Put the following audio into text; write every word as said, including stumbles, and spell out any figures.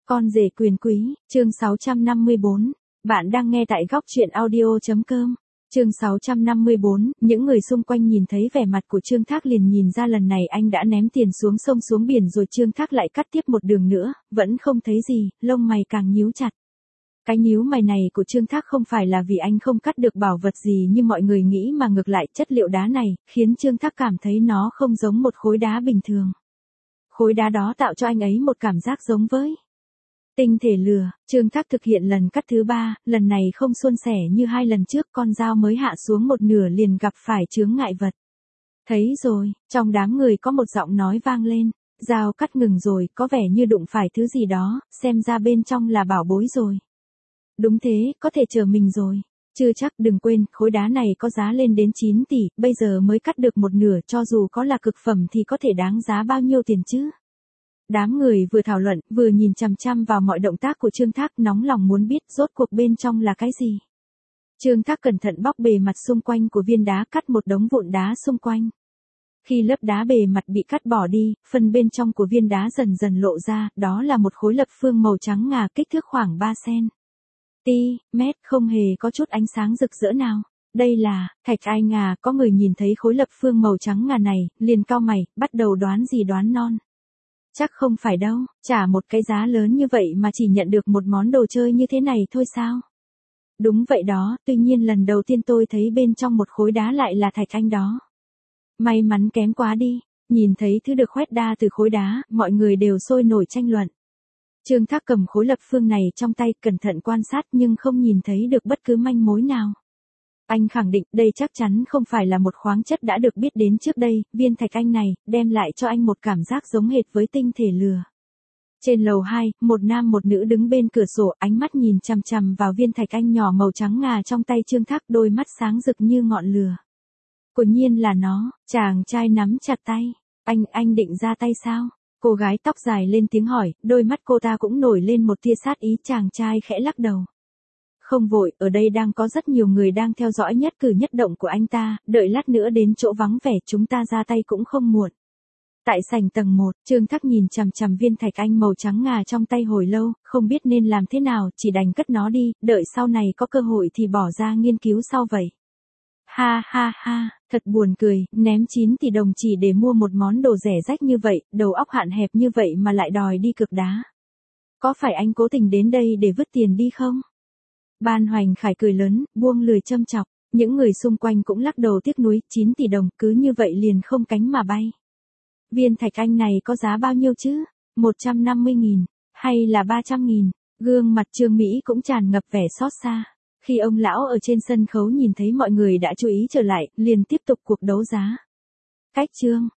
Con rể quyền quý, chương sáu trăm năm mươi bốn. Bạn đang nghe tại góc truyện audio chấm com. Chương sáu trăm năm mươi bốn, những người xung quanh nhìn thấy vẻ mặt của Trương Thác liền nhìn ra lần này anh đã ném tiền xuống sông xuống biển rồi. Trương Thác lại cắt tiếp một đường nữa, vẫn không thấy gì, lông mày càng nhíu chặt. Cái nhíu mày này của Trương Thác không phải là vì anh không cắt được bảo vật gì như mọi người nghĩ, mà ngược lại chất liệu đá này khiến Trương Thác cảm thấy nó không giống một khối đá bình thường. Khối đá đó tạo cho anh ấy một cảm giác giống với tinh thể lửa. Trương Thác thực hiện lần cắt thứ ba, lần này không suôn sẻ như hai lần trước, con dao mới hạ xuống một nửa liền gặp phải chướng ngại vật. Thấy rồi, trong đám người có một giọng nói vang lên, dao cắt ngừng rồi, có vẻ như đụng phải thứ gì đó, xem ra bên trong là bảo bối rồi. Đúng thế, có thể chờ mình rồi. Chưa chắc, đừng quên, khối đá này có giá lên đến chín tỷ, bây giờ mới cắt được một nửa, cho dù có là cực phẩm thì có thể đáng giá bao nhiêu tiền chứ? Đám người vừa thảo luận, vừa nhìn chằm chằm vào mọi động tác của Trương Thác, nóng lòng muốn biết rốt cuộc bên trong là cái gì. Trương Thác cẩn thận bóc bề mặt xung quanh của viên đá, cắt một đống vụn đá xung quanh. Khi lớp đá bề mặt bị cắt bỏ đi, phần bên trong của viên đá dần dần lộ ra, đó là một khối lập phương màu trắng ngà, kích thước khoảng ba xăng-ti-mét, không hề có chút ánh sáng rực rỡ nào. Đây là thạch ai ngà. Có người nhìn thấy khối lập phương màu trắng ngà này, liền cau mày, bắt đầu đoán gì đoán non. Chắc không phải đâu, trả một cái giá lớn như vậy mà chỉ nhận được một món đồ chơi như thế này thôi sao? Đúng vậy đó, tuy nhiên lần đầu tiên tôi thấy bên trong một khối đá lại là thạch anh đó. May mắn kém quá đi. Nhìn thấy thứ được khoét đa từ khối đá, mọi người đều sôi nổi tranh luận. Trương Thác cầm khối lập phương này trong tay, cẩn thận quan sát nhưng không nhìn thấy được bất cứ manh mối nào. Anh khẳng định đây chắc chắn không phải là một khoáng chất đã được biết đến trước đây, viên thạch anh này đem lại cho anh một cảm giác giống hệt với tinh thể lửa. Trên lầu hai, một nam một nữ đứng bên cửa sổ, ánh mắt nhìn chằm chằm vào viên thạch anh nhỏ màu trắng ngà trong tay Trương Thác, đôi mắt sáng rực như ngọn lửa. Quả nhiên là nó. Chàng trai nắm chặt tay. Anh, anh định ra tay sao? Cô gái tóc dài lên tiếng hỏi, đôi mắt cô ta cũng nổi lên một tia sát ý. Chàng trai khẽ lắc đầu. Không vội, ở đây đang có rất nhiều người đang theo dõi nhất cử nhất động của anh ta, đợi lát nữa đến chỗ vắng vẻ chúng ta ra tay cũng không muộn. Tại sảnh tầng một, Trương Thác nhìn chằm chằm viên thạch anh màu trắng ngà trong tay hồi lâu, không biết nên làm thế nào, chỉ đành cất nó đi, đợi sau này có cơ hội thì bỏ ra nghiên cứu sau vậy. Ha ha ha, thật buồn cười, ném chín tỷ đồng chỉ để mua một món đồ rẻ rách như vậy, đầu óc hạn hẹp như vậy mà lại đòi đi cược đá. Có phải anh cố tình đến đây để vứt tiền đi không? Ban Hoành Khải cười lớn, buông lười châm chọc, những người xung quanh cũng lắc đầu tiếc nuối, chín tỷ đồng, cứ như vậy liền không cánh mà bay. Viên thạch anh này có giá bao nhiêu chứ? một trăm năm mươi nghìn, hay là ba trăm nghìn? Gương mặt Trương Mỹ cũng tràn ngập vẻ xót xa. Khi ông lão ở trên sân khấu nhìn thấy mọi người đã chú ý trở lại, liền tiếp tục cuộc đấu giá. Cách chương